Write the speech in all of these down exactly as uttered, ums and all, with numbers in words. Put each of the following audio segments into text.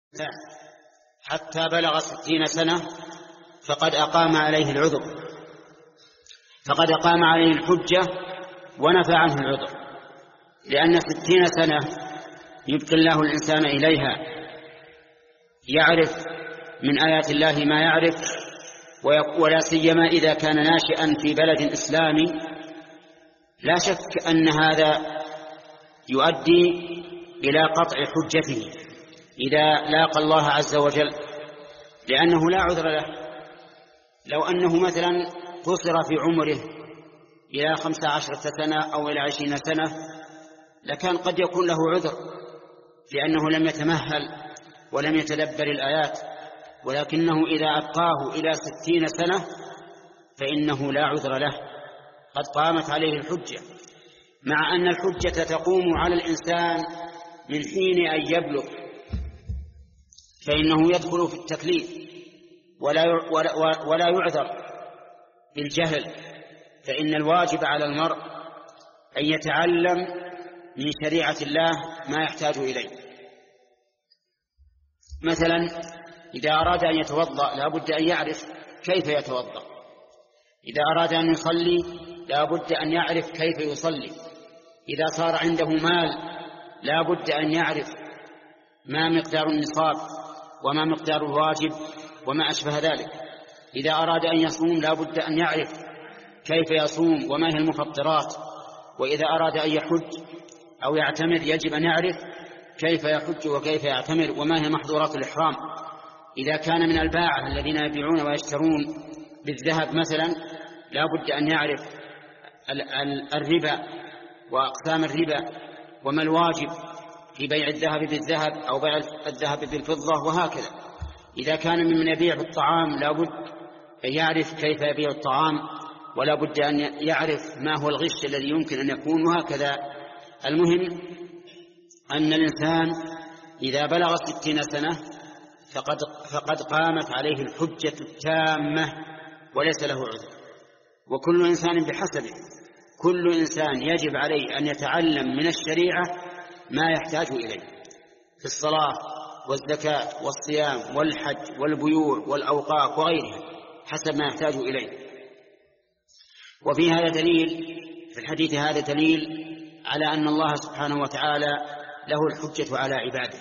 حتى بلغ ستين سنة فقد أقام عليه العذر، فقد أقام عليه الحجة ونفى عنه العذر، لأن ستين سنة يبقي الله الإنسان إليها يعرف من آيات الله ما يعرف، ولا سيما إذا كان ناشئا في بلد إسلامي، لا شك أن هذا يؤدي إلى قطع حجته إذا لاقى الله عز وجل، لأنه لا عذر له. لو أنه مثلا قصر في عمره إلى خمس عشرة سنة أو إلى عشرين سنة لكان قد يكون له عذر، لأنه لم يتمهل ولم يتدبر الآيات، ولكنه إذا أبقاه إلى ستين سنة فإنه لا عذر له، قد قامت عليه الحجة، مع أن الحجة تقوم على الإنسان من حين أن يبلغ، فإنه يدخل في التكليف ولا ولا يعذر بالجهل، فإن الواجب على المرء أن يتعلم من شريعة الله ما يحتاج إليه. مثلا إذا أراد أن يتوضأ لا بد أن يعرف كيف يتوضأ، إذا أراد أن يصلي لا بد أن يعرف كيف يصلي، إذا صار عنده مال لا بد أن يعرف ما مقدار النصاب وما مقدار الواجب وما أشبه ذلك، إذا أراد أن يصوم لا بد أن يعرف كيف يصوم وما هي المفطرات، وإذا أراد أن يحج أو يعتمر يجب أن يعرف كيف يحج وكيف يعتمر وما هي محظورات الإحرام. إذا كان من الباعة الذين يبيعون ويشترون بالذهب مثلا لا بد أن يعرف الربا وأقسام الربا وما الواجب في بيع الذهب بالذهب أو بيع الذهب بالفضة وهكذا. إذا كان ممن يبيع بالطعام لا بد أن يعرف كيف يبيع الطعام، ولا بد أن يعرف ما هو الغش الذي يمكن أن يكون وهكذا. المهم أن الإنسان إذا بلغ ستين سنة فقد, فقد قامت عليه الحجة التامة وليس له عذر، وكل إنسان بحسبه، كل إنسان يجب عليه أن يتعلم من الشريعة ما يحتاج إليه في الصلاة والزكاة والصيام والحج والبيوع والأوقاف وغيرها حسب ما يحتاج إليه. وفي هذا دليل، في الحديث هذا دليل على أن الله سبحانه وتعالى له الحجة على عباده،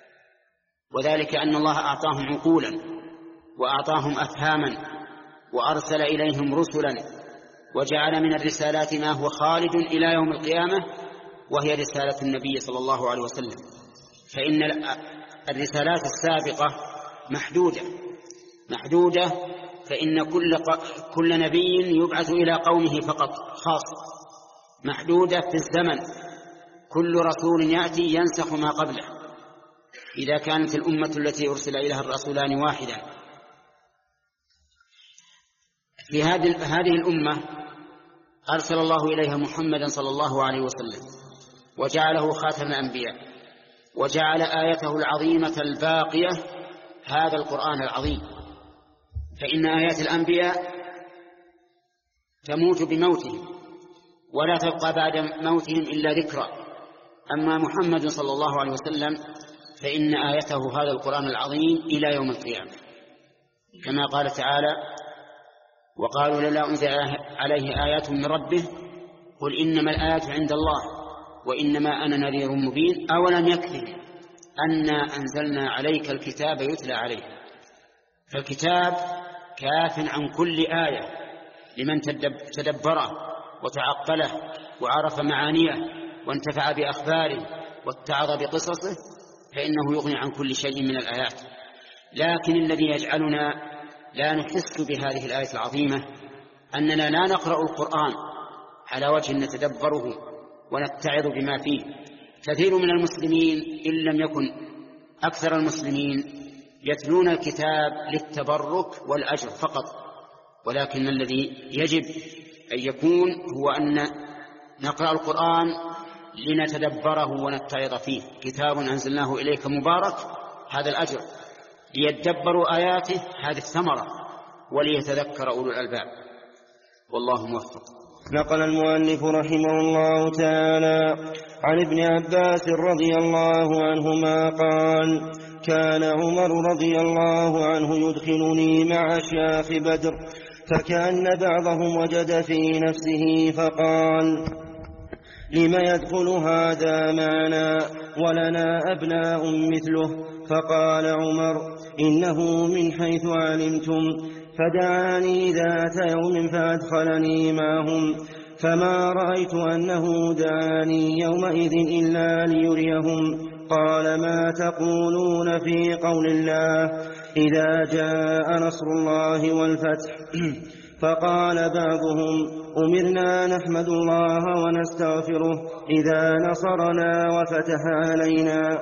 وذلك أن الله أعطاهم عقولا وأعطاهم أفهاما وأرسل إليهم رسلا وجعل من الرسالات ما هو خالد إلى يوم القيامة، وهي رسالة النبي صلى الله عليه وسلم. فإن الرسالات السابقة محدودة محدودة فإن كل, كل نبي يبعث إلى قومه فقط خاص، محدودة في الزمن، كل رسول يأتي ينسخ ما قبله إذا كانت الأمة التي أرسل إليها الرسولان واحدا. في هذه الأمة أرسل الله إليها محمدا صلى الله عليه وسلم وجعله خاتم الأنبياء، وجعل آيته العظيمة الباقية هذا القرآن العظيم، فإن آيات الأنبياء تموت بموتهم ولا تبقى بعد موتهم إلا ذكرى، أما محمد صلى الله عليه وسلم فإن آيته هذا القرآن العظيم إلى يوم القيامة، كما قال تعالى: وقالوا لولا أنزل عليه آيات من ربه قل إنما الآيات عند الله وإنما أنا نذير مبين أولم يكفهم أنا أنزلنا عليك الكتاب يتلى عليه. فالكتاب كاف عن كل آية لمن تدبره وتعقله وعرف معانيه وانتفع بأخباره واتعظ بقصصه فإنه يغني عن كل شيء من الآيات. لكن الذي يجعلنا لا نحس بهذه الآية العظيمة أننا لا نقرأ القرآن على وجه نتدبره ونتعظ بما فيه. كثير من المسلمين إن لم يكن أكثر المسلمين يتلون الكتاب للتبرك والأجر فقط، ولكن الذي يجب أن يكون هو أن نقرأ القرآن لنتدبره ونتعظ فيه. كتاب أنزلناه إليك مبارك، هذا الأجر، ليتدبروا آياته، هذه الثمرة، وليتذكر أولو الألباب. والله موفق. نقل المؤلف رحمه الله تعالى عن ابن عباس رضي الله عنهما قال: كان عمر رضي الله عنه يدخلني مع أشياخ بدر، فكأن بعضهم وجد في نفسه فقال: لم يدخل هذا معنا ولنا أبناء مثله؟ فقال عمر: إنه من حيث علمتم. فدعاني ذات يوم فأدخلني معهم، فما رأيت أنه دعاني يومئذ إلا ليريهم. قال: ما تقولون في قول الله إذا جاء نصر الله والفتح؟ فقال بعضهم: أمرنا نحمد الله ونستغفره إذا نصرنا وفتح علينا.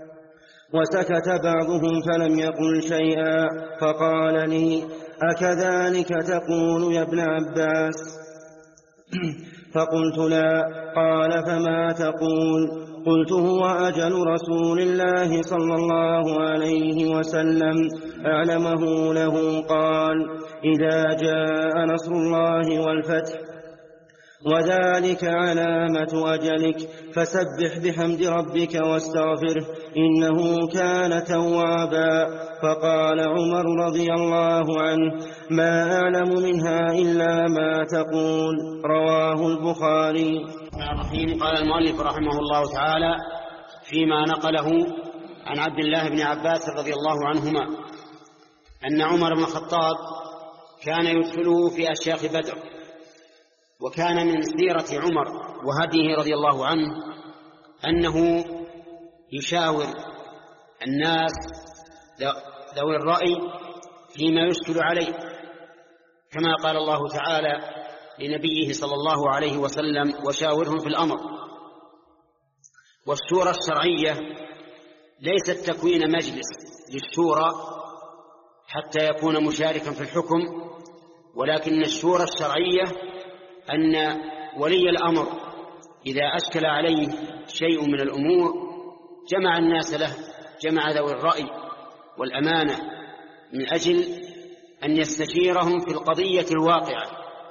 وسكت بعضهم فلم يقل شيئا، فقال لي: أكذلك تقول يا ابن عباس؟ فقلت: لا. قال: فما تقول؟ قلت: هو أجل رسول الله صلى الله عليه وسلم أعلمه له. قال: إذا جاء نصر الله والفتح، وذلك علامة أجلك، فسبح بحمد ربك واستغفره إنه كان توابا. فقال عمر رضي الله عنه: ما أعلم منها إلا ما تقول. رواه البخاري. الرحيم. قال المؤلف رحمه الله تعالى فيما نقله عن عبد الله بن عباس رضي الله عنهما أن عمر بن الخطاب كان يدخله في أشياخ بدر، وكان من سيرة عمر وهديه رضي الله عنه أنه يشاور الناس ذوي الرأي فيما يشكل عليه، كما قال الله تعالى لنبيه صلى الله عليه وسلم: وشاورهم في الأمر. والشورى الشرعية ليست تكوين مجلس للشورى حتى يكون مشاركا في الحكم، ولكن الشورى الشرعية أن ولي الأمر إذا أشكل عليه شيء من الأمور جمع الناس له، جمع ذوي الرأي والأمانة من أجل أن يستشيرهم في القضية الواقعة.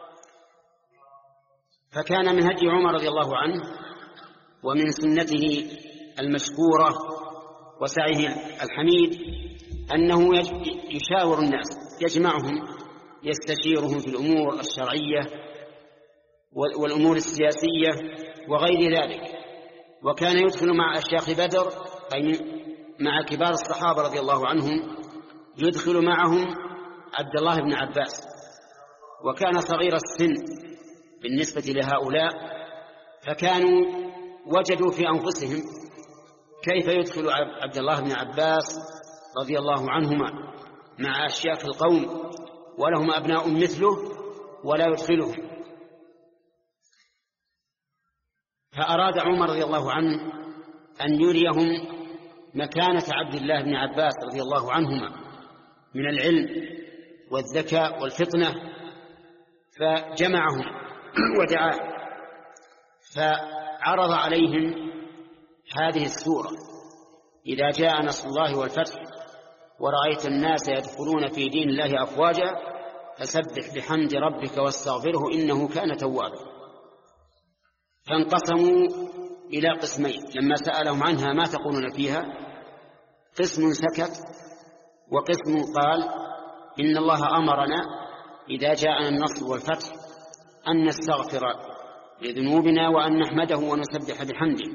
فكان من هدي عمر رضي الله عنه ومن سنته المشكورة وسعيه الحميد أنه يشاور الناس، يجمعهم، يستشيرهم في الأمور الشرعية والأمور السياسية وغير ذلك. وكان يدخل مع أشياخ بدر، أي مع كبار الصحابة رضي الله عنهم، يدخل معهم عبد الله بن عباس، وكان صغير السن بالنسبة لهؤلاء، فكانوا وجدوا في أنفسهم كيف يدخل عبد الله بن عباس رضي الله عنهما مع أشياخ القوم ولهم أبناء مثله ولا يدخلهم. فأراد عمر رضي الله عنه أن يريهم مكانة عبد الله بن عباس رضي الله عنهما من العلم والذكاء والفطنة، فجمعهم ودعاهم، فعرض عليهم هذه السورة: إذا جاء نصر الله والفتح ورأيت الناس يدخلون في دين الله أفواجا فسبح بحمد ربك واستغفره إنه كان توابا. فانقسموا إلى قسمين لما سألهم عنها: ما تقولون فيها؟ قسم سكت، وقسم قال: إن الله أمرنا إذا جاءنا النصر والفتح أن نستغفر لذنوبنا وأن نحمده ونسبح بحمده.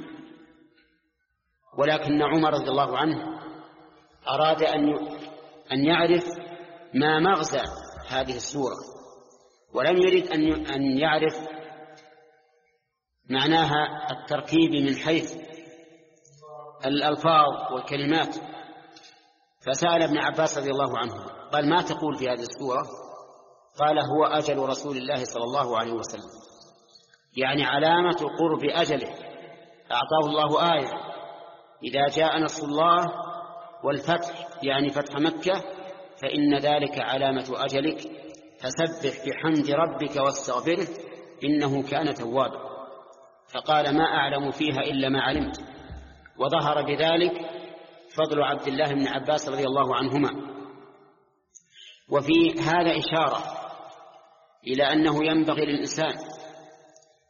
ولكن عمر رضي الله عنه أراد أن يعرف ما مغزى هذه السورة، ولم يرد أن يعرف معناها التركيب من حيث الألفاظ والكلمات. فسأل ابن عباس رضي الله عنه قال: ما تقول في هذه السورة؟ قال: هو أجل رسول الله صلى الله عليه وسلم، يعني علامة قرب أجله. أعطاه الله آية: إذا جاء نصر الله والفتح، يعني فتح مكة، فإن ذلك علامة أجلك، فسبح بحمد ربك واستغفره إنه كان توابا. فقال: ما أعلم فيها إلا ما علمت. وظهر بذلك فضل عبد الله بن عباس رضي الله عنهما. وفي هذا إشارة إلى أنه ينبغي للإنسان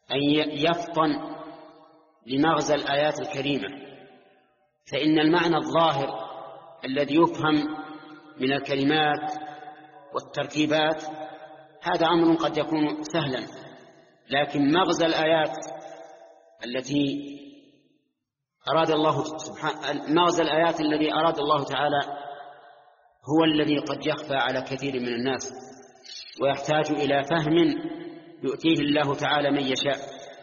أن يفطن لمغزى الآيات الكريمة، فإن المعنى الظاهر الذي يفهم من الكلمات والتركيبات هذا أمر قد يكون سهلا، لكن مغزى الآيات التي أراد الله سبحانه مغزى الآيات الذي أراد الله تعالى هو الذي قد يخفى على كثير من الناس، ويحتاج إلى فهم يؤتيه الله تعالى من يشاء.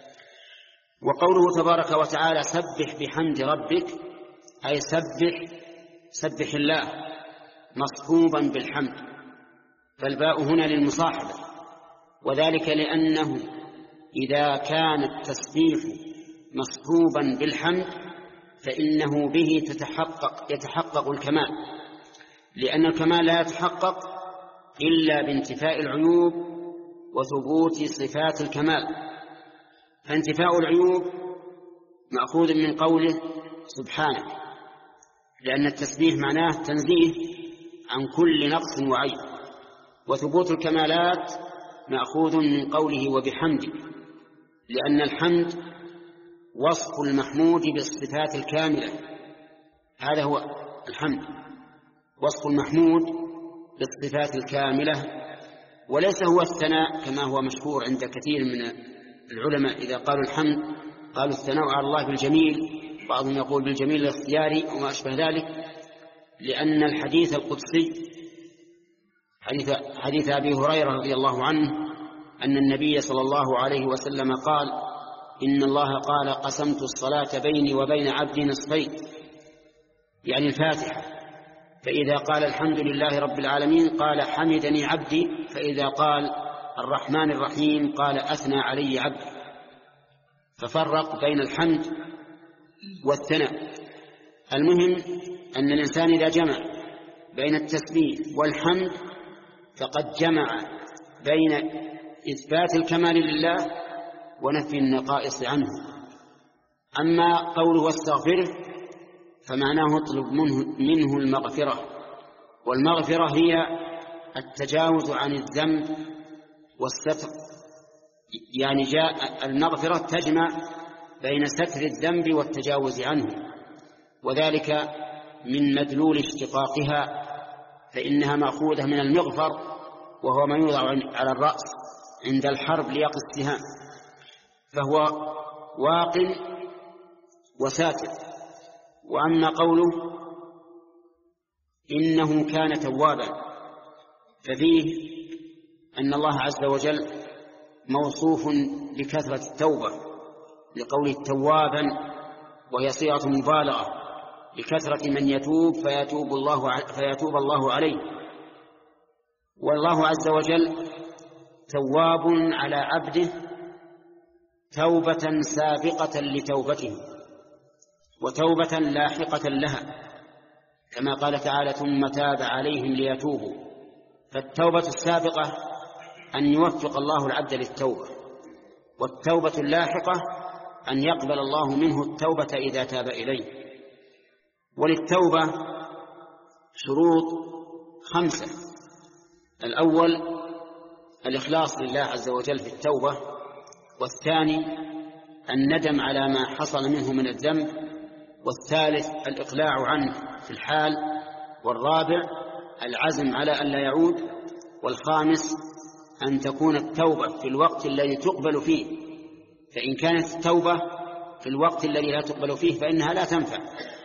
وقوله تبارك وتعالى سبح بحمد ربك، أي سبح سبح الله مصحوبا بالحمد، فالباء هنا للمصاحبة، وذلك لأنه إذا كان التسبيح مصحوبا بالحمد فإنه به تتحقق يتحقق الكمال، لأن الكمال لا يتحقق إلا بانتفاء العيوب وثبوت صفات الكمال. فانتفاء العيوب مأخوذ من قوله سبحانه، لأن التسبيح معناه تنزيه عن كل نقص وعيب، وثبوت الكمالات مأخوذ من قوله وبحمده، لأن الحمد وصف المحمود بالصفات الكاملة، هذا هو الحمد، وصف المحمود بالصفات الكاملة، وليس هو الثناء كما هو مشهور عند كثير من العلماء. إذا قالوا الحمد قالوا الثناء على الله بالجميل، بعضهم يقول بالجميل الاختياري وما أشبه ذلك، لأن الحديث القدسي حديث, حديث أبي هريرة رضي الله عنه أن النبي صلى الله عليه وسلم قال إن الله قال قسمت الصلاة بيني وبين عبدي نصفين، يعني الفاتحة، فإذا قال الحمد لله رب العالمين قال حمدني عبدي، فإذا قال الرحمن الرحيم قال أثنى علي عبدي، ففرق بين الحمد والثناء. المهم أن الإنسان إذا جمع بين التسبيح والحمد فقد جمع بين إثبات الكمال لله ونفي النقائص عنه. أما قوله واستغفره فمعناه اطلب منه المغفرة، والمغفرة هي التجاوز عن الذنب والستر، يعني جاء المغفرة تجمع بين ستر الذنب والتجاوز عنه، وذلك من مدلول اشتقاقها، فإنها مأخوذة من المغفر وهو ما يوضع على الرأس عند الحرب ليقي السهام، فهو واق وساتر. وأما قوله إنه كان توابا ففيه أن الله عز وجل موصوف بكثرة التوبة، لقوله توابا وهي صيغة مبالغة لكثرة من يتوب فيتوب الله فيتوب الله عليه. والله عز وجل تواب على عبده توبة سابقة لتوبته وتوبة لاحقة لها، كما قال تعالى ثم تاب عليهم ليتوبوا. فالتوبة السابقة أن يوفق الله العبد للتوبة، والتوبة اللاحقة أن يقبل الله منه التوبة إذا تاب إليه. وللتوبة شروط خمسة: الأول الإخلاص لله عز وجل في التوبة، والثاني الندم على ما حصل منه من الذنب، والثالث الإقلاع عنه في الحال، والرابع العزم على أن لا يعود، والخامس أن تكون التوبة في الوقت الذي تقبل فيه، فإن كانت التوبة في الوقت الذي لا تقبل فيه فإنها لا تنفع.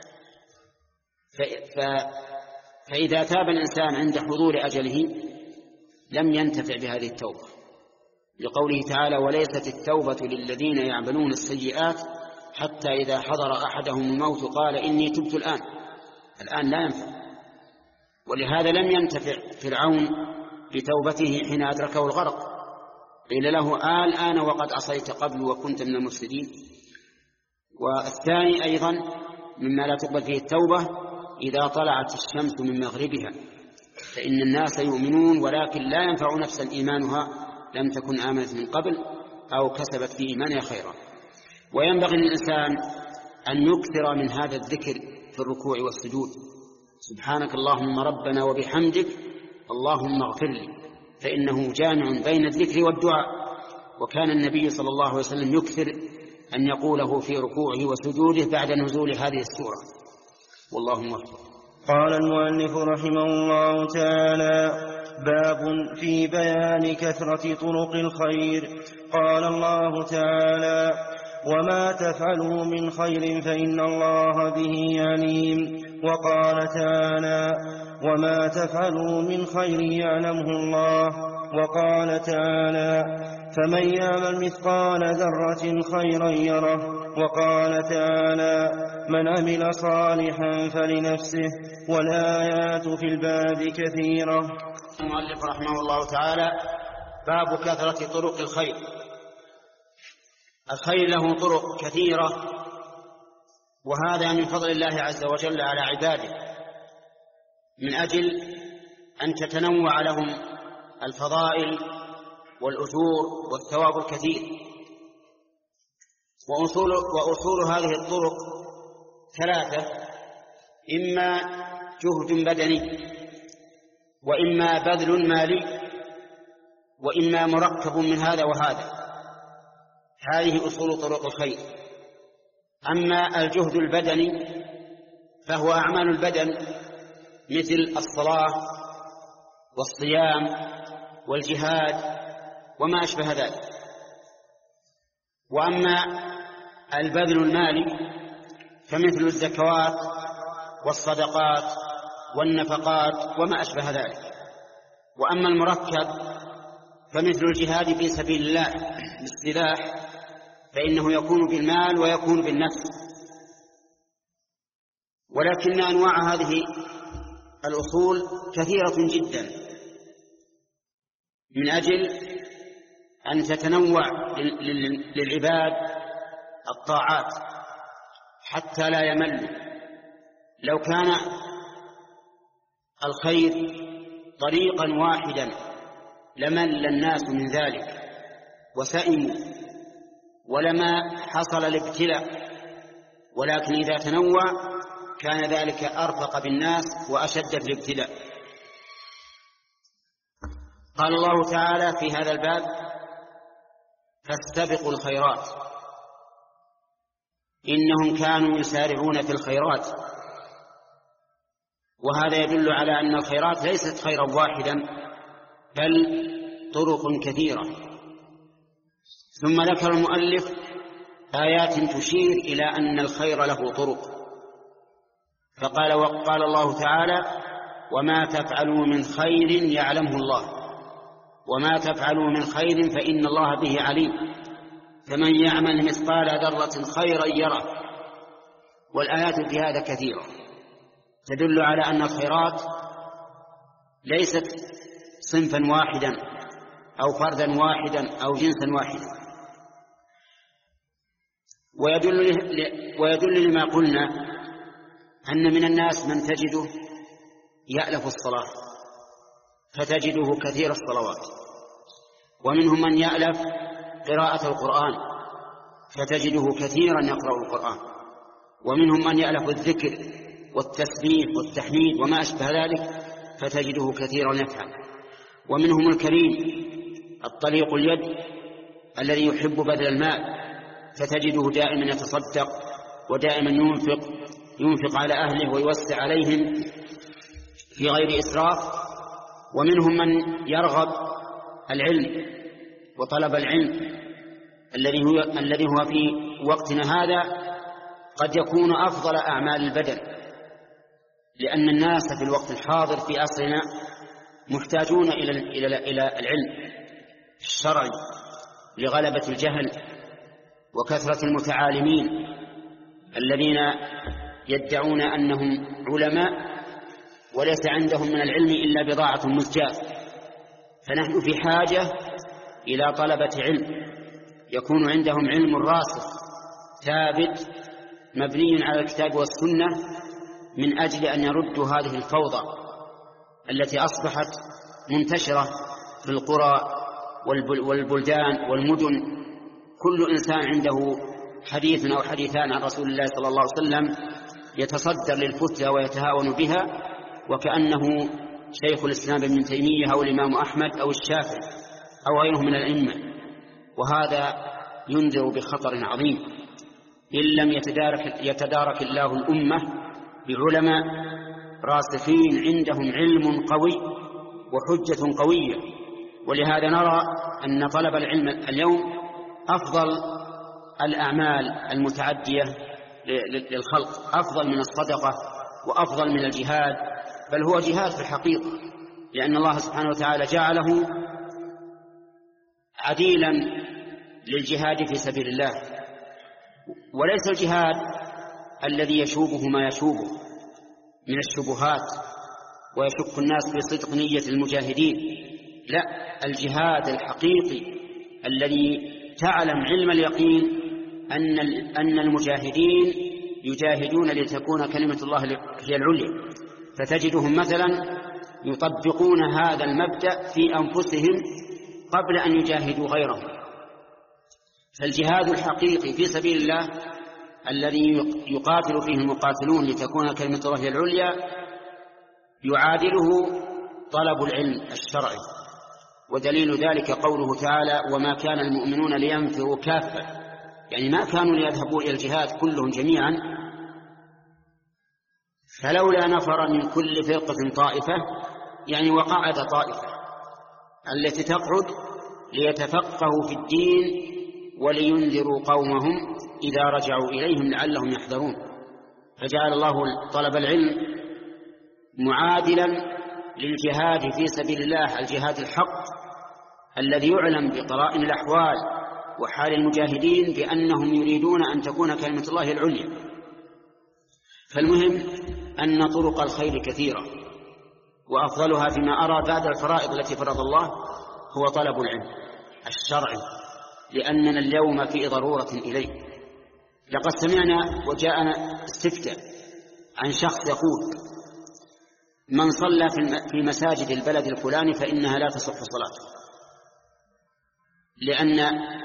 فإذا تاب الإنسان عند حضور أجله لم ينتفع بهذه التوبة، لقوله تعالى وليست التوبة للذين يعملون السيئات حتى إذا حضر أحدهم الموت قال إني تبت الآن. الآن لا ينفع. ولهذا لم ينتفع فرعون بتوبته حين أدركه الغرق، قيل له آه الآن وقد عصيت قبل وكنت من المفسدين. والثاني أيضا مما لا تقبل فيه التوبة إذا طلعت الشمس من مغربها، فإن الناس يؤمنون ولكن لا ينفع نفسا إيمانها لم تكن آمنت من قبل أو كسبت في إيمانها خيرا. وينبغي للإنسان أن يكثر من هذا الذكر في الركوع والسجود: سبحانك اللهم ربنا وبحمدك اللهم اغفر لي، فإنه جامع بين الذكر والدعاء. وكان النبي صلى الله عليه وسلم يكثر أن يقوله في ركوعه وسجوده بعد نزول هذه السورة، والله موفق. قال المؤلف رحمه الله تعالى: باب في بيان كثرة طرق الخير. قال الله تعالى: وما تفعلوا من خير فإن الله به عليم. وقال تعالى: وما تفعلوا من خير يعلمه الله. وقال تعالى: فمن يعمل مثقال ذرة خيرا يره. وقال تعالى: من عمل صالحا فلنفسه. والآيات في الباب كثيرة. المؤلف رحمه الله تعالى: باب كثرة طرق الخير. الخير له طرق كثيرة، وهذا من فضل الله عز وجل على عباده، من أجل أن تتنوع لهم الفضائل والأجور والثواب الكثير. وأصول, وأصول هذه الطرق ثلاثة: إما جهد بدني، وإما بذل مالي، وإما مركب من هذا وهذا. هذه أصول طرق الخير. أما الجهد البدني فهو أعمال البدن مثل الصلاة والصيام والجهاد وما أشبه ذلك. وأما البذل المالي فمثل الزكوات والصدقات والنفقات وما أشبه ذلك. وأما المركب فمثل الجهاد في سبيل الله بالسلاح، فإنه يكون بالمال ويكون بالنفس. ولكن أنواع هذه الأصول كثيرة جدا، من أجل أن تتنوع للعباد الطاعات حتى لا يمل. لو كان الخير طريقا واحدا لمل الناس من ذلك وسئموا ولما حصل الابتلاء، ولكن إذا تنوع كان ذلك أرفق بالناس وأشد في الابتلاء. قال الله تعالى في هذا الباب: فاستبقوا الخيرات، إنهم كانوا يسارعون في الخيرات. وهذا يدل على أن الخيرات ليست خيرا واحدا بل طرق كثيرة. ثم ذكر المؤلف آيات تشير إلى أن الخير له طرق، فقال: وقال الله تعالى: وما تفعلوا من خير يعلمه الله، وما تفعلوا من خير فإن الله به عليم، فمن يعمل مثقال ذرة خيرا يره. والآيات في هذا كثيرة تدل على أن الخيرات ليست صنفا واحدا أو فردا واحدا أو جنسا واحدا. ويدل, ويدل لما قلنا أن من الناس من تجده يألف الصلاة فتجده كثير الصلوات، ومنهم من يألف قراءة القرآن فتجده كثيرا يقرأ القرآن، ومنهم من يألف الذكر والتسبيح والتحميد وما أشبه ذلك فتجده كثيرا يفعل. ومنهم الكريم الطليق اليد الذي يحب بذل المال فتجده دائما يتصدق ودائما ينفق ينفق على أهله ويوسع عليهم في غير إسراف. ومنهم من يرغب العلم وطلب العلم الذي هو الذي هو في وقتنا هذا قد يكون أفضل أعمال البدن، لأن الناس في الوقت الحاضر في عصرنا محتاجون إلى إلى إلى العلم الشرعي لغلبة الجهل وكثرة المتعالمين الذين يدعون أنهم علماء وليس عندهم من العلم إلا بضاعة مزجاة. فنحن في حاجة إلى طلبة علم يكون عندهم علم راسخ ثابت مبني على الكتاب والسنة، من أجل أن يردوا هذه الفوضى التي أصبحت منتشرة في القرى والبلدان والمدن. كل إنسان عنده حديث أو حديثان عن رسول الله صلى الله عليه وسلم يتصدر للفتيا ويتهاون بها، وكأنه شيخ الإسلام ابن تيمية أو الإمام أحمد أو الشافعي أو غيره من الأئمة. وهذا ينذر بخطر عظيم إن لم يتدارك, يتدارك الله الأمة بعلماء راسخين عندهم علم قوي وحجة قوية. ولهذا نرى أن طلب العلم اليوم أفضل الأعمال المتعدية للخلق، أفضل من الصدقة وأفضل من الجهاد، بل هو جهاد في الحقيقة، لأن الله سبحانه وتعالى جعله عديلا للجهاد في سبيل الله. وليس الجهاد الذي يشوبه ما يشوبه من الشبهات ويشك الناس في صدق نية المجاهدين، لا، الجهاد الحقيقي الذي تعلم علم اليقين أن أن المجاهدين يجاهدون لتكون كلمة الله هي العليا، فتجدهم مثلا يطبقون هذا المبدأ في أنفسهم قبل أن يجاهدوا غيرهم. فالجهاد الحقيقي في سبيل الله الذي يقاتل فيه المقاتلون لتكون كلمة الله هي العليا يعادله طلب العلم الشرعي. ودليل ذلك قوله تعالى: وما كان المؤمنون لينفروا كافة، يعني ما كانوا ليذهبوا إلى الجهاد كلهم جميعا، فلولا نفر من كل فرقة طائفة، يعني وقعد طائفة التي تقعد ليتفقهوا في الدين ولينذروا قومهم إذا رجعوا إليهم لعلهم يحذرون. فجعل الله طلب العلم معادلا للجهاد في سبيل الله، الجهاد الحق الذي يعلم بقرائن الأحوال وحال المجاهدين بأنهم يريدون أن تكون كلمة الله العليا. فالمهم أن طرق الخير كثيرة، وأفضلها فيما أرى بعد الفرائض التي فرض الله هو طلب العلم الشرعي، لأننا اليوم في ضرورة إليه. لقد سمعنا وجاءنا استفتاء عن شخص يقول: من صلى في مساجد البلد الفلاني فإنها لا تصح صلاته، لأن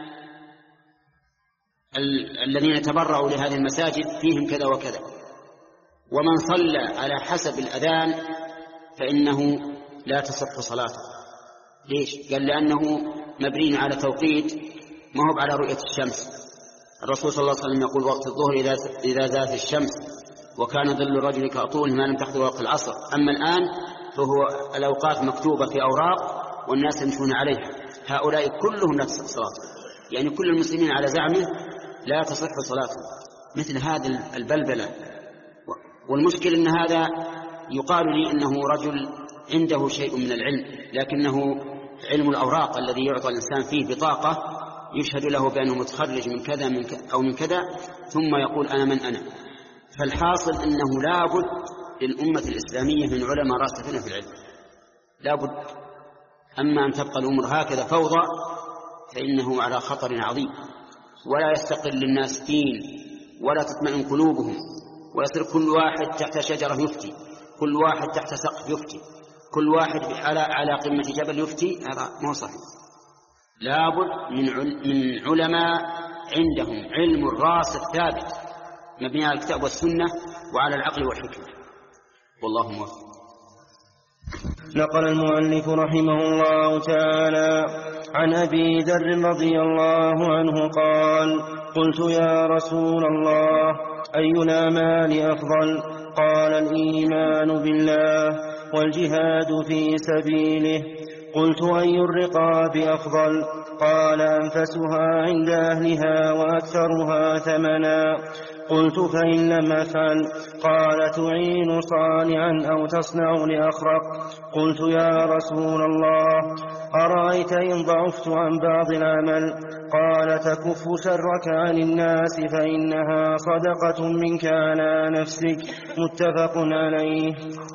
ال- الذين تبرعوا لهذه المساجد فيهم كذا وكذا. ومن صلى على حسب الأذان فإنه لا تصح صلاته. ليش؟ قال: لأنه مبني على توقيت ما هو على رؤية الشمس. الرسول صلى الله عليه وسلم يقول: وقت الظهر إذا زالت الشمس، وكان ظل الرجل كأطول ما لم تحضر وقت العصر. أما الآن فهو الأوقات مكتوبة في أوراق والناس يمشون عليها، هؤلاء كلهم لا تصح صلاتهم، يعني كل المسلمين على زعمه لا تصح صلاتهم. مثل هذا البلبلة. والمشكل أن هذا يقال لي أنه رجل عنده شيء من العلم، لكنه علم الأوراق الذي يعطى الإنسان فيه بطاقة يشهد له بأنه متخرج من كذا من كذا أو من كذا، ثم يقول: أنا من أنا. فالحاصل أنه لابد للأمة الإسلامية من علماء راسخين في العلم، لابد. أما أن تبقى الأمور هكذا فوضى فإنه على خطر عظيم، ولا يستقل للناس دين ولا تطمئن قلوبهم، ويصير كل واحد تحت شجرة يفتي، كل واحد تحت سقف يفتي، كل واحد على على قمة جبل يفتي. هذا مو صحيح. لابد من من علماء عندهم علم راسخ ثابت مبني على الكتاب والسنة وعلى العقل والحكمة، والله موفق. نقل المؤلف رحمه الله تعالى عن أبي ذر رضي الله عنه قال: قلت: يا رسول الله، أي الأعمال أفضل؟ قال: الإيمان بالله والجهاد في سبيله. قلت: أي الرقاب أفضل؟ قال: أنفسها عند أهلها وأكثرها ثمنا. قلت: فإن لم أفعل؟ قال: تعين صانعا أو تصنع لأخرق. قلت: يا رسول الله، أرأيت إن ضعفت عن بعض العمل؟ قال: تكف شرك عن الناس فإنها صدقة منك على نفسك. متفق عليه.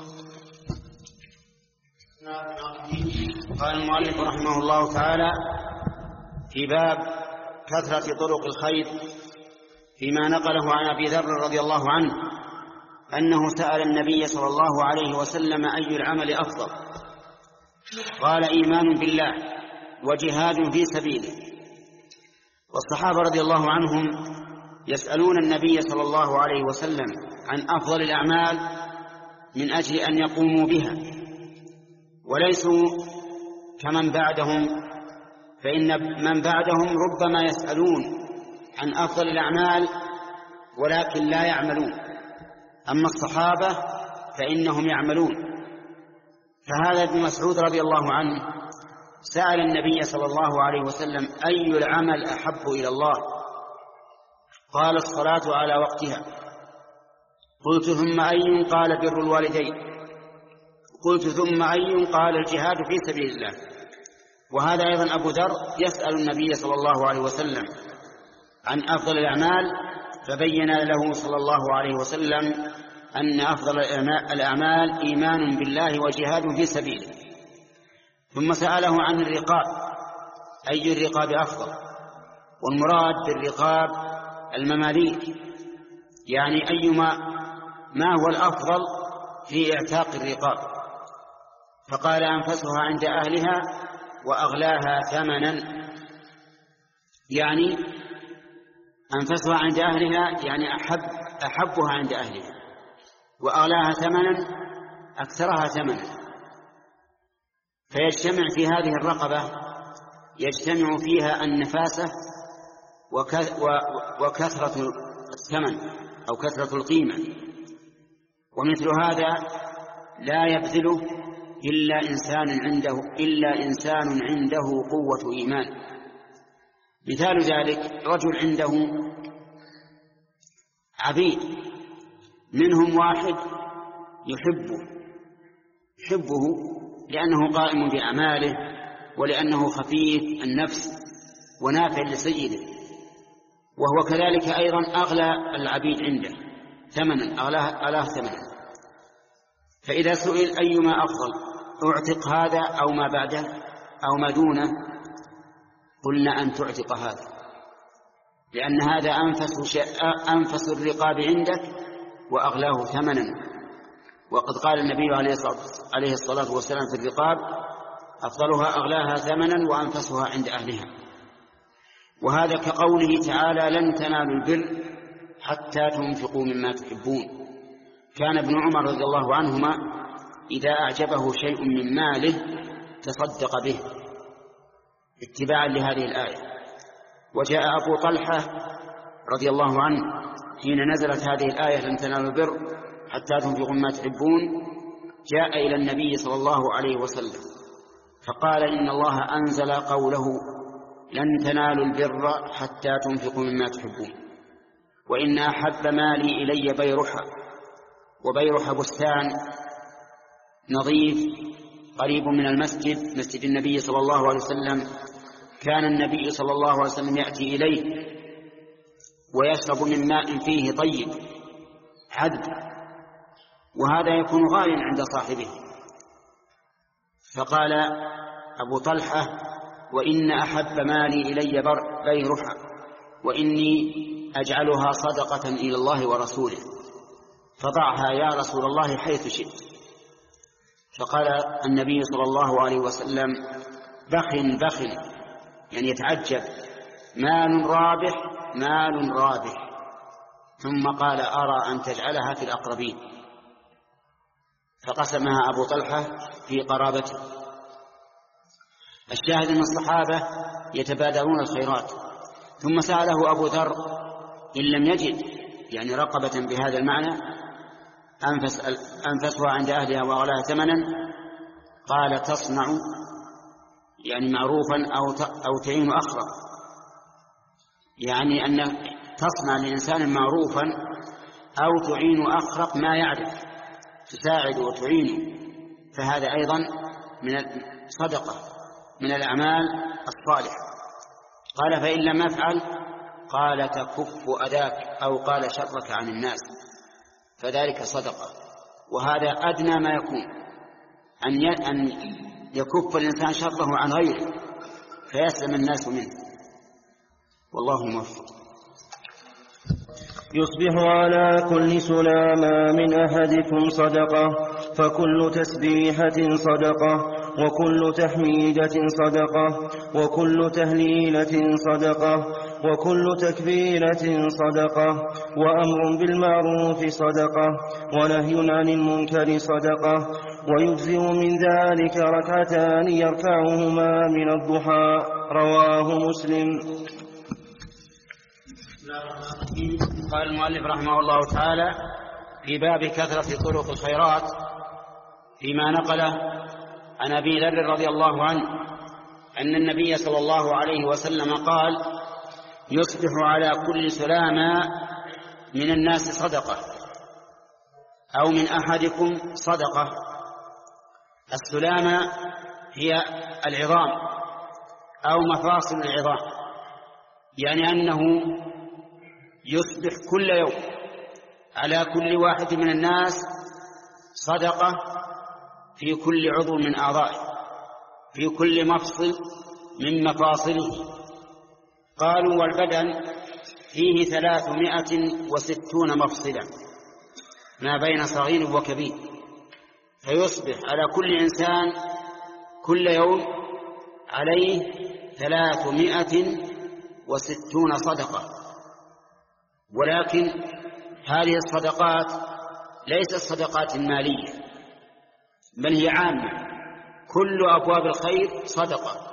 قال المؤلف رحمه الله تعالى في باب كثرة طرق الخير فيما نقله عن أبي ذر رضي الله عنه أنه سأل النبي صلى الله عليه وسلم: أي العمل أفضل؟ قال: إيمان بالله وجهاد في سبيله. والصحابة رضي الله عنهم يسألون النبي صلى الله عليه وسلم عن أفضل الأعمال من أجل أن يقوموا بها، وليسوا كمن بعدهم فإن من بعدهم ربما يسألون عن أفضل الأعمال ولكن لا يعملون، أما الصحابة فإنهم يعملون. فهذا ابن مسعود رضي الله عنه سأل النبي صلى الله عليه وسلم: أي العمل أحب إلى الله؟ قال: الصلاة على وقتها. قلت: ثم أي؟ قال: بر الوالدين. قلت: ثم أي؟ قال: الجهاد في سبيل الله. وهذا أيضا أبو ذر يسأل النبي صلى الله عليه وسلم عن أفضل الأعمال، فبين له صلى الله عليه وسلم أن أفضل الأعمال إيمان بالله وجهاد في سبيله. ثم سأله عن الرقاب: أي الرقاب أفضل؟ والمراد بالرقاب المماليك، يعني أيما ما هو الأفضل في اعتاق الرقاب؟ فقال: أنفسها عند أهلها وأغلاها ثمنا، يعني أنفسها عند أهلها يعني أحب أحبها عند أهلها، وأغلاها ثمنا أكثرها ثمنا. فيجتمع في هذه الرقبة يجتمع فيها النفاسة وكثرة الثمن أو كثرة القيمة، ومثل هذا لا يبذله إلا إنسان عنده إلا إنسان عنده قوة إيمان. مثال ذلك: رجل عنده عبيد، منهم واحد يحبه يحبه لأنه قائم بأعماله ولأنه خفيف النفس ونافع لسيده، وهو كذلك أيضا أغلى العبيد عنده ثمنا، أغلاه, أغلاه ثمنا. فإذا سئل أيما أفضل، أعتق هذا أو ما بعده أو ما دونه، قلنا أن تعتق هذا، لأن هذا أنفس, أنفس الرقاب عندك وأغلاه ثمنا. وقد قال النبي عليه الصلاة والسلام في الرقاب: أفضلها أغلاها ثمنا وأنفسها عند أهلها. وهذا كقوله تعالى: لن تنالوا البر حتى تنفقوا مما تحبون. كان ابن عمر رضي الله عنهما إذا أعجبه شيء من ماله تصدق به اتباعا لهذه الآية. وجاء أبو طلحة رضي الله عنه حين نزلت هذه الآية: لن تنالوا البر حتى تنفقوا مما تحبون، جاء إلى النبي صلى الله عليه وسلم فقال: إن الله أنزل قوله: لن تنالوا البر حتى تنفقوا مما تحبون، وإن أحب مالي إلي بيرحة. وبيرحة بستان نظيف قريب من المسجد، مسجد النبي صلى الله عليه وسلم. كان النبي صلى الله عليه وسلم يأتي إليه ويشرب من ماء فيه طيب حذب، وهذا يكون غاليا عند صاحبه. فقال أبو طلحة: وإن أحب مالي إلي بيرحة، وإني أجعلها صدقة إلى الله ورسوله، فضعها يا رسول الله حيث شئت. فقال النبي صلى الله عليه وسلم: بخ بخ، يعني يتعجب، مال رابح مال رابح. ثم قال: أرى أن تجعلها في الأقربين. فقسمها أبو طلحة في قرابته. الشاهد أن الصحابة يتبادرون الخيرات. ثم سأله أبو ذر: إن لم يجد يعني رقبة بهذا المعنى أنفس أنفسها عند أهلها وأغلاها ثمنا، قال: تصنع يعني معروفا أو أو تعين أخرى، يعني أن تصنع لإنسان معروفا أو تعين أخرق ما يعرف، تساعد وتعين، فهذا أيضا من الصدقة من الأعمال الصالحة. قال: فإن لم أفعل؟ قال: تكف أذاك أو قال شرك عن الناس، فذلك صدقة. وهذا أدنى ما يكون، أن يكف الإنسان شره عن غيره فيسلم الناس منه، والله موفق. يصبح على كل سلامة من أحدكم صدقة، فكل تسبيحة صدقة، وكل تحميدة صدقة، وكل تهليلة صدقة، وكل تكبيرة صدقة، وأمر بالمعروف صدقة، ونهي عن المنكر صدقة، ويجزئ من ذلك ركعتان يركعهما من الضحى. رواه مسلم. قال المؤلف رحمه الله تعالى في باب كثرة طرق الخيرات فيما نقله عن أبي ذر رضي الله عنه أن النبي صلى الله عليه وسلم قال: يصبح على كل سلامة من الناس صدقة أو من أحدكم صدقة. السلامة هي العظام أو مفاصل العظام، يعني أنه يصبح كل يوم على كل واحد من الناس صدقة في كل عضو من أعضائه، في كل مفصل من مفاصله. قالوا: والبدن فيه ثلاثمائة وستون مفصلا ما بين صغير وكبير، فيصبح على كل إنسان كل يوم عليه ثلاثمائة وستون صدقة. ولكن هذه الصدقات ليست صدقات مالية، بل هي عامة، كل أبواب الخير صدقة،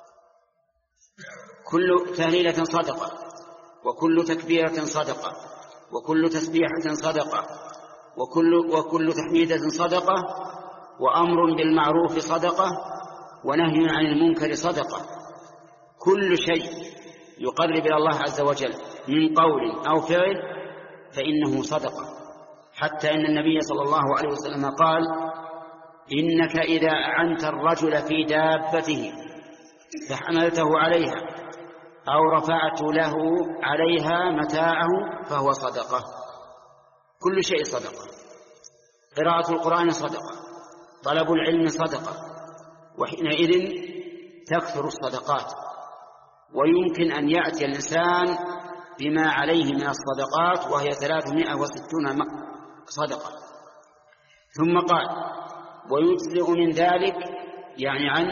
كل تهليلة صدقة، وكل تكبيرة صدقة، وكل تسبيحة صدقة، وكل, وكل تحميدة صدقة، وأمر بالمعروف صدقة، ونهي عن المنكر صدقة. كل شيء يقرب إلى الله عز وجل من قول أو فعل فإنه صدقة. حتى إن النبي صلى الله عليه وسلم قال: إنك إذا أعنت الرجل في دابته فحملته عليها أو رفعت له عليها متاعه فهو صدقة. كل شيء صدقة. قراءة القرآن صدقة، طلب العلم صدقة، وحينئذ تكثر الصدقات، ويمكن أن يأتي الإنسان بما عليه من الصدقات وهي ثلاثمائة وستون صدقة. ثم قال: ويجزئ من ذلك يعني عن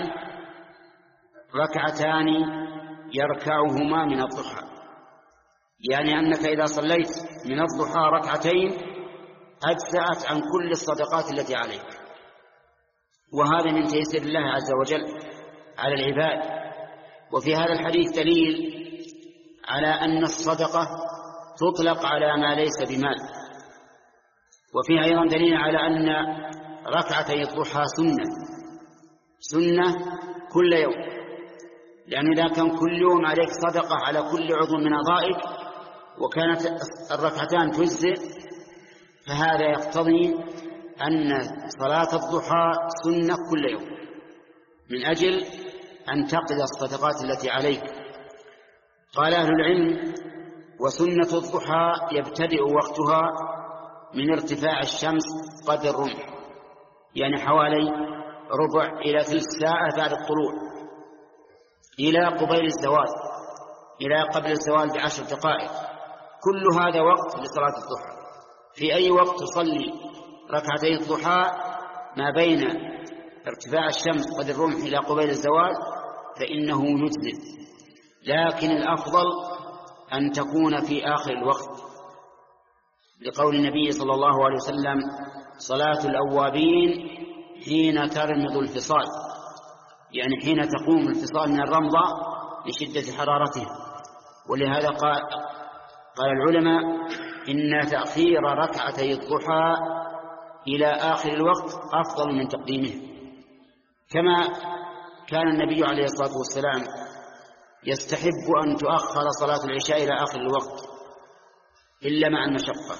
ركعتان يركعهما من الضحى، يعني أنك إذا صليت من الضحى ركعتين أجزأت عن كل الصدقات التي عليك. وهذا من تيسير الله عز وجل على العباد. وفي هذا الحديث دليل على أن الصدقة تطلق على ما ليس بمال. وفيها أيضا دليل على أن ركعتي الضحى سنة سنة كل يوم، لأن إذا كان كل يوم عليك صدقة على كل عضو من أعضائك وكانت الركعتان تجزئ، فهذا يقتضي أن صلاة الضحى سنة كل يوم من أجل أن تقضي الصدقات التي عليك. قال أهل العلم: وسنة الضحى يبتدئ وقتها من ارتفاع الشمس قدر الرمح، يعني حوالي ربع إلى ثلث ساعة بعد الطلوع، إلى قبيل الزوال، إلى قبل الزوال بعشر دقائق. كل هذا وقت لصلاة الضحى. في أي وقت تصلي ركعتي الضحى ما بين ارتفاع الشمس قدر الرمح إلى قبيل الزوال فإنه يجزئ، لكن الأفضل أن تكون في آخر الوقت، لقول النبي صلى الله عليه وسلم: صلاة الأوابين حين ترمض الفصال، يعني حين تقوم الفصال من الرمضة لشدة حرارتها. ولهذا قال, قال العلماء: إن تأخير ركعتي الضحى إلى آخر الوقت أفضل من تقديمه، كما كان النبي عليه الصلاة والسلام يستحب أن تؤخر صلاة العشاء إلى آخر الوقت إلا مع المشقة.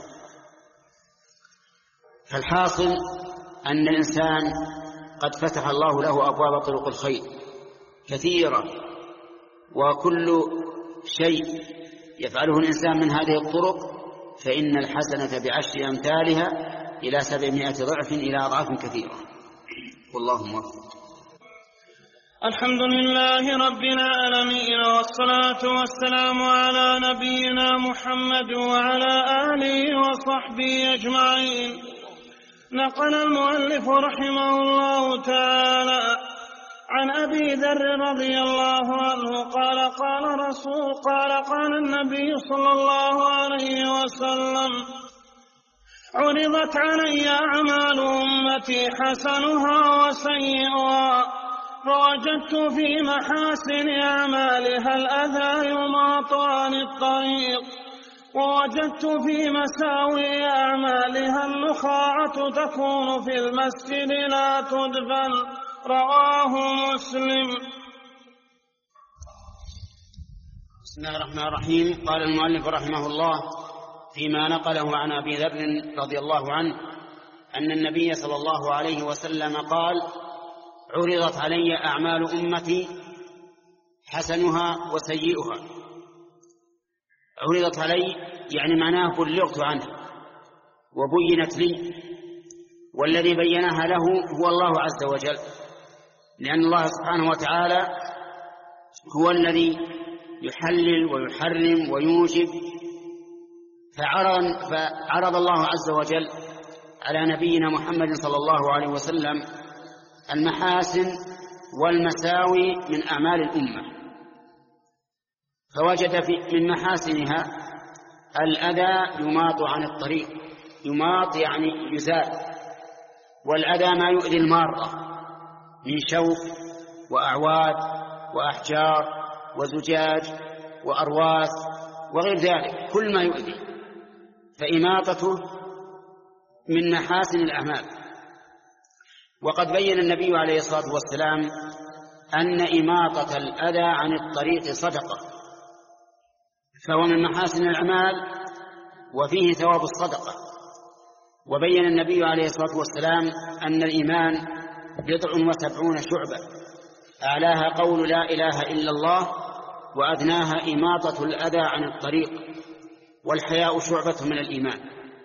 فالحاصل أن الإنسان قد فتح الله له أبواب طرق الخير كثيرة، وكل شيء يفعله الإنسان من هذه الطرق فإن الحسنة بعشر أمثالها إلى سبعمائة ضعف إلى أضعاف كثيرة. والله موفق. الحمد لله رب العالمين، والصلاة والسلام على نبينا محمد وعلى آله وصحبه أجمعين. نقل المؤلف رحمه الله تعالى عن أبي ذر رضي الله عنه قال قال رسول قال قال النبي صلى الله عليه وسلم: عرضت علي أعمال أمتي حسنها وسيئها، فوجدت في محاسن أعمالها الأذى يماط عن الطريق، ووجدت في مساوي أعمالها النخاعة تكون في المسجد لا تدفن. رواه مسلم. بسم الله الرحمن الرحيم. قال المؤلف رحمه الله فيما نقله عن أبي ذر رضي الله عنه أن النبي صلى الله عليه وسلم قال: عرضت علي أعمال أمتي حسنها وسيئها. عرضت علي يعني معناه بلغت عنها وبينت لي، والذي بينها له هو الله عز وجل، لأن الله سبحانه وتعالى هو الذي يحلل ويحرم ويوجب. فعرض, فعرض الله عز وجل على نبينا محمد صلى الله عليه وسلم المحاسن والمساوي من أعمال الأمة، فوجد في من محاسنها الأذى يماط عن الطريق. يماط يعني يزال، والأذى ما يؤذي المارة من شوك وأعواد وأحجار وزجاج وأرواس وغير ذلك، كل ما يؤذي فإماطته من محاسن الأعمال. وقد بين النبي عليه الصلاة والسلام أن إماطة الأذى عن الطريق صدقة، فهو من محاسن الأعمال وفيه ثواب الصدقة. وبين النبي عليه الصلاة والسلام أن الإيمان بضع وسبعون شعبة، أعلاها قول لا إله إلا الله، وأدناها إماطة الأذى عن الطريق، والحياء شعبة من الإيمان.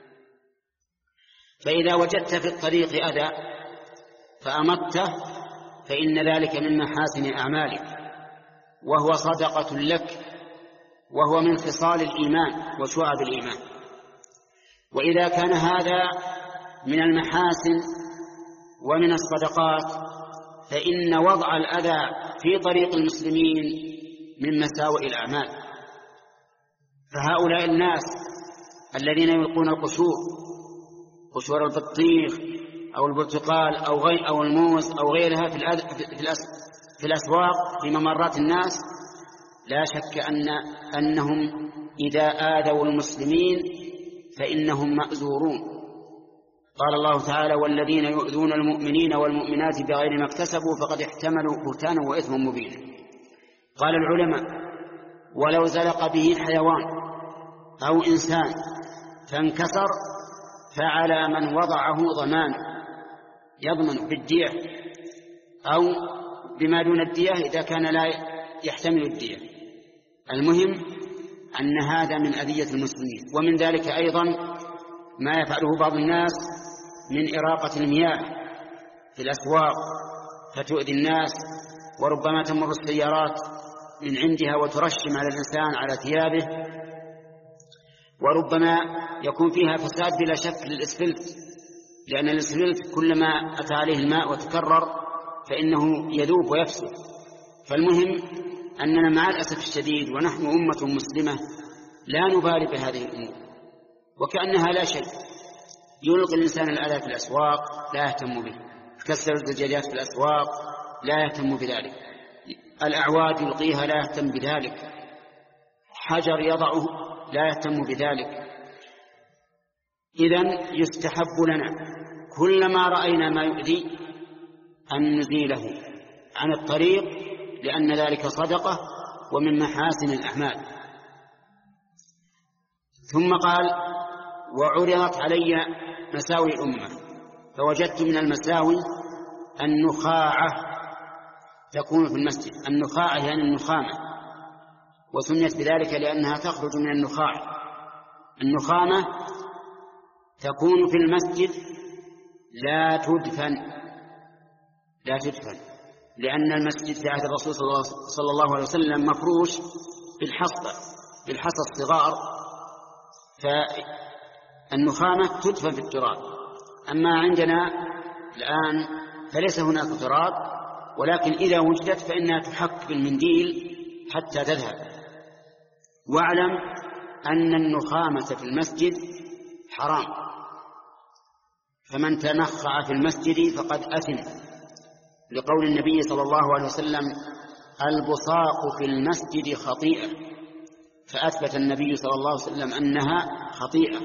فإذا وجدت في الطريق أذى فأمته فإن ذلك من محاسن أعمالك، وهو صدقة لك، وهو من خصال الإيمان وشعب الإيمان. وإذا كان هذا من المحاسن ومن الصدقات، فإن وضع الأذى في طريق المسلمين من مساوئ الأعمال. فهؤلاء الناس الذين يلقون القشور، قشور البطيخ أو البرتقال أو غير أو الموز أو غيرها في, في الأسواق في ممرات الناس، لا شك أن أنهم إذا آذوا المسلمين فإنهم مأزورون. قال الله تعالى: والذين يؤذون المؤمنين والمؤمنات بغير ما اكتسبوا فقد احتملوا بهتانا وإثما مبينا. قال العلماء: ولو زلق به حيوان أو إنسان فانكسر فعلى من وضعه ضمان يضمن بالدية أو بما دون الدية إذا كان لا يحتمل الدية. المهم أن هذا من أذية المسلمين. ومن ذلك أيضا ما يفعله بعض الناس من إراقة المياه في الأسواق فتؤذي الناس، وربما تمر السيارات من عندها وترشم على الإنسان على ثيابه، وربما يكون فيها فساد بلا شك للإسفلت، لأن الإسفلت كلما أتى عليه الماء وتكرر فإنه يذوب ويفسد. فالمهم أننا مع الأسف الشديد ونحن أمة مسلمة لا نبالي بهذه الأمور، وكأنها لا شيء. يلقي الإنسان الأذى في الأسواق لا يهتم به، تكسر الزجاجات في الأسواق لا يهتم بذلك، الأعواد يلقيها لا يهتم بذلك، حجر يضعه لا يهتم بذلك. إذن يستحب لنا كلما رأينا ما يؤذي أن نزيله عن الطريق، لأن ذلك صدقة ومن محاسن الأعمال. ثم قال: وعرضت علي مساوي الأمة، فوجدت من المساوي النخاعة تكون في المسجد. النخاعة يعني النخامة، وسميت بذلك لأنها تخرج من النخاع. النخامة تكون في المسجد لا تدفن لا تدفن لأن المسجد في عهد الرسول صلى الله عليه وسلم مفروش بالحصى بالحصى الصغار، فالنخامة تدفن في التراب. أما عندنا الآن فليس هناك تراب، ولكن إذا وجدت فإنها تحك بالمنديل حتى تذهب. واعلم أن النخامة في المسجد حرام، فمن تنخع في المسجد فقد أثم، لقول النبي صلى الله عليه وسلم: البصاق في المسجد خطيئة، فأثبت النبي صلى الله عليه وسلم أنها خطيئة،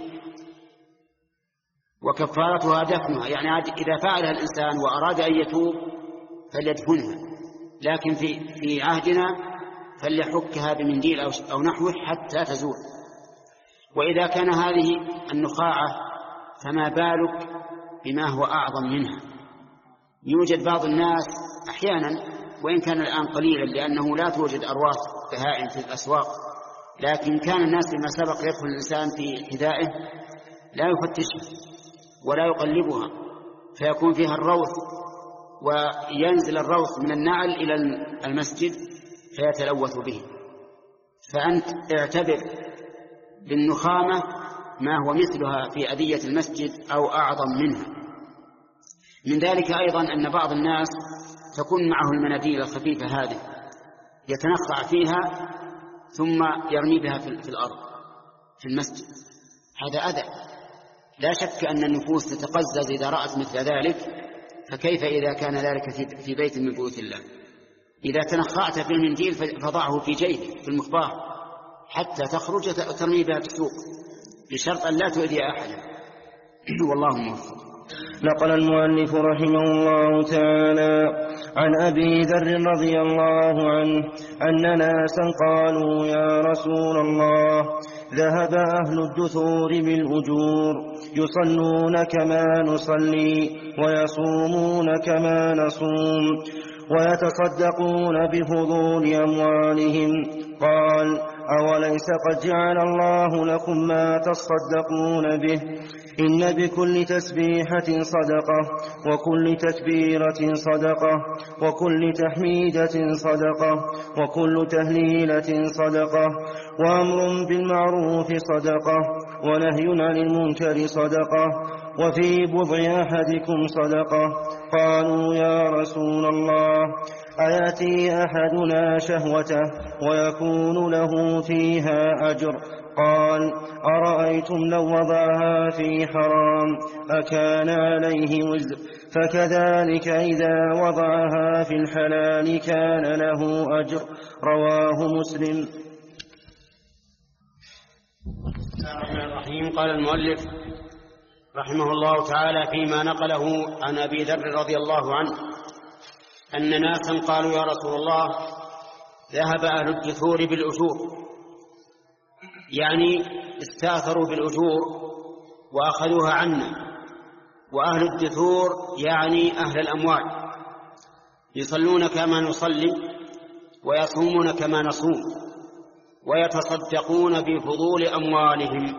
وكفارتها دفنها، يعني إذا فعلها الإنسان وأراد أن يتوب فليدفنها، لكن في في عهدنا فليحكها بمنديل أو نحوه حتى تزول. وإذا كان هذه النخاعة فما بالك بما هو أعظم منها. يوجد بعض الناس أحيانا، وإن كان الآن قليلا لأنه لا توجد أرواح بهائم في الأسواق، لكن كان الناس فيما سبق يدخل الإنسان في حذائه لا يفتشها ولا يقلبها، فيكون فيها الروث، وينزل الروث من النعل إلى المسجد فيتلوث به. فأنت اعتبر بالنخامة ما هو مثلها في أذية المسجد أو أعظم منها. من ذلك أيضا أن بعض الناس تكون معه المناديل الخفيفة هذه يتنخع فيها ثم يرمي بها في الأرض في المسجد، هذا أذى. لا شك أن النفوس تتقزز إذا رأت مثل ذلك، فكيف إذا كان ذلك في بيت من بيوت الله؟ إذا تنخعت في المنديل فضعه في جيبك في المخبار حتى تخرج ترمي بها في السوق، بشرط أن لا تؤذي أحدا. والله موفق. نقل المؤلف رحمه الله تعالى عن أبي ذر رضي الله عنه أن ناسا قالوا: يا رسول الله، ذهب أهل الدثور بالأجور، يصلون كما نصلي ويصومون كما نصوم ويتصدقون بفضول أموالهم. قال: أوليس قد جعل الله لكم ما تصدقون به؟ إن بكل تسبيحة صدقة، وكل تكبيرة صدقة، وكل تحميدة صدقة، وكل تهليلة صدقة، وأمر بالمعروف صدقة، ونهي عن المنكر صدقة، وفي بضع أحدكم صدقة. قالوا: يا رسول الله، أيأتي أحدنا شهوته ويكون له فيها أجر؟ قال: أرأيتم لو وضعها في حرام أكان عليه وزر؟ فكذلك إذا وضعها في الحلال كان له أجر. رواه مسلم. بسم الله الرحمن الرحيم. قال المؤلف رحمه الله تعالى فيما نقله عن أبي ذر رضي الله عنه أن ناسا قالوا: يا رسول الله، ذهب أهل الدثور بالأجور، يعني استاثروا بالأجور وأخذوها عنا. وأهل الدثور يعني أهل الأموال، يصلون كما نصلي ويصومون كما نصوم ويتصدقون بفضول أموالهم،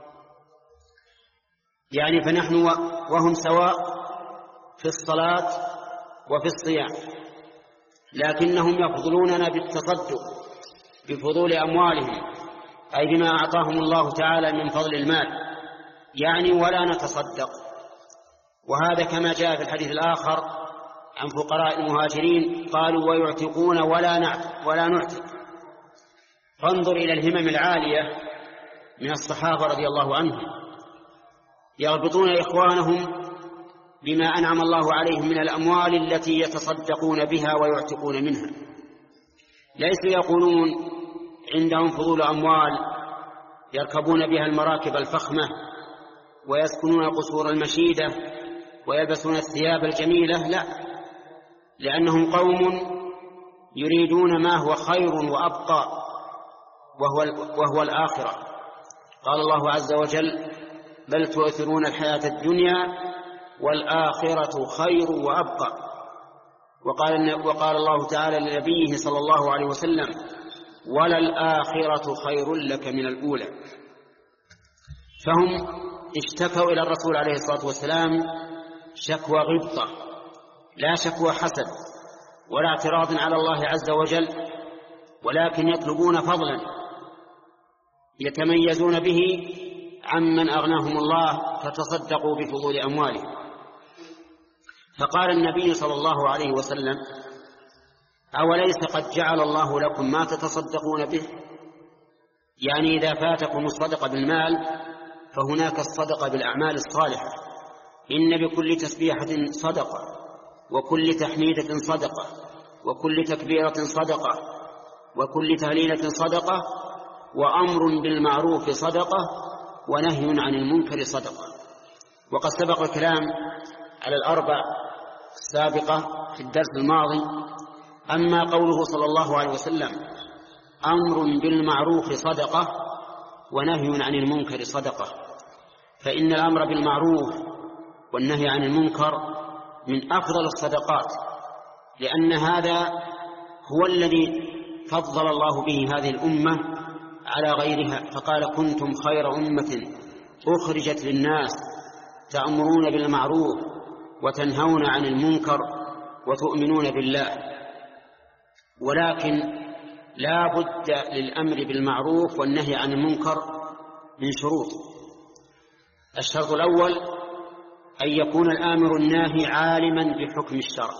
يعني فنحن وهم سواء في الصلاة وفي الصيام، لكنهم يفضلوننا بالتصدق بفضول أموالهم، أي بما أعطاهم الله تعالى من فضل المال، يعني ولا نتصدق. وهذا كما جاء في الحديث الآخر عن فقراء المهاجرين قالوا: ويعتقون ولا ولا نعتق. فانظر إلى الهمم العالية من الصحابة رضي الله عنهم، يربطون إخوانهم بما أنعم الله عليهم من الأموال التي يتصدقون بها ويعتقون منها. ليسوا يقولون عندهم فضول أموال يركبون بها المراكب الفخمة ويسكنون القصور المشيدة ويلبسون الثياب الجميلة، لا، لأنهم قوم يريدون ما هو خير وأبقى، وهو, وهو الآخرة. قال الله عز وجل: بل تؤثرون الحياة الدنيا والآخرة خير وأبقى. وقال, وقال الله تعالى لنبيه صلى الله عليه وسلم: وللآخرة خير لك من الأولى. فهم اشتكوا إلى الرسول عليه الصلاة والسلام شكوى غبطة، لا شكوى حسد ولا اعتراض على الله عز وجل، ولكن يطلبون فضلا يتميزون به عمن أغناهم الله فتصدقوا بفضول أموالهم. فقال النبي صلى الله عليه وسلم: أوليس قد جعل الله لكم ما تتصدقون به؟ يعني إذا فاتكم الصدقة بالمال فهناك الصدقة بالأعمال الصالحة، إن بكل تسبيحة صدقة، وكل تحميدة صدقة، وكل تكبيرة صدقة، وكل تهليلة صدقة، وأمر بالمعروف صدقة، ونهي عن المنكر صدقة. وقد سبق الكلام على الأربع السابقة في الدرس الماضي. أما قوله صلى الله عليه وسلم أمر بالمعروف صدقة ونهي عن المنكر صدقة، فإن الأمر بالمعروف والنهي عن المنكر من أفضل الصدقات، لأن هذا هو الذي فضل الله به هذه الأمة على غيرها، فقال كنتم خير أمة أخرجت للناس تأمرون بالمعروف وتنهون عن المنكر وتؤمنون بالله. ولكن لا بد للأمر بالمعروف والنهي عن المنكر من شروط. الشرط الأول أن يكون الآمر الناهي عالما بحكم الشرع،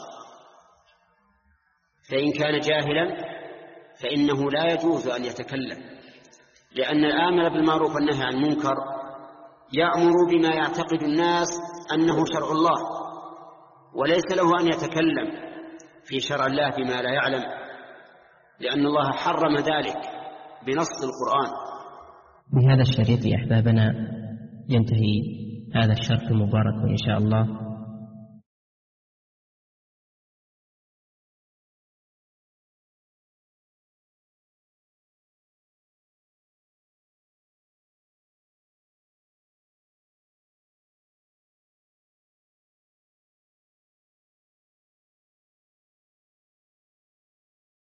فإن كان جاهلا فإنه لا يجوز أن يتكلم، لأن الآمر بالمعروف والنهي عن المنكر يأمر بما يعتقد الناس أنه شرع الله، وليس له أن يتكلم في شرع الله بما لا يعلم، لأن الله حرم ذلك بنص القرآن. بهذا الشريط أحبابنا ينتهي هذا الشرط المبارك إن شاء الله.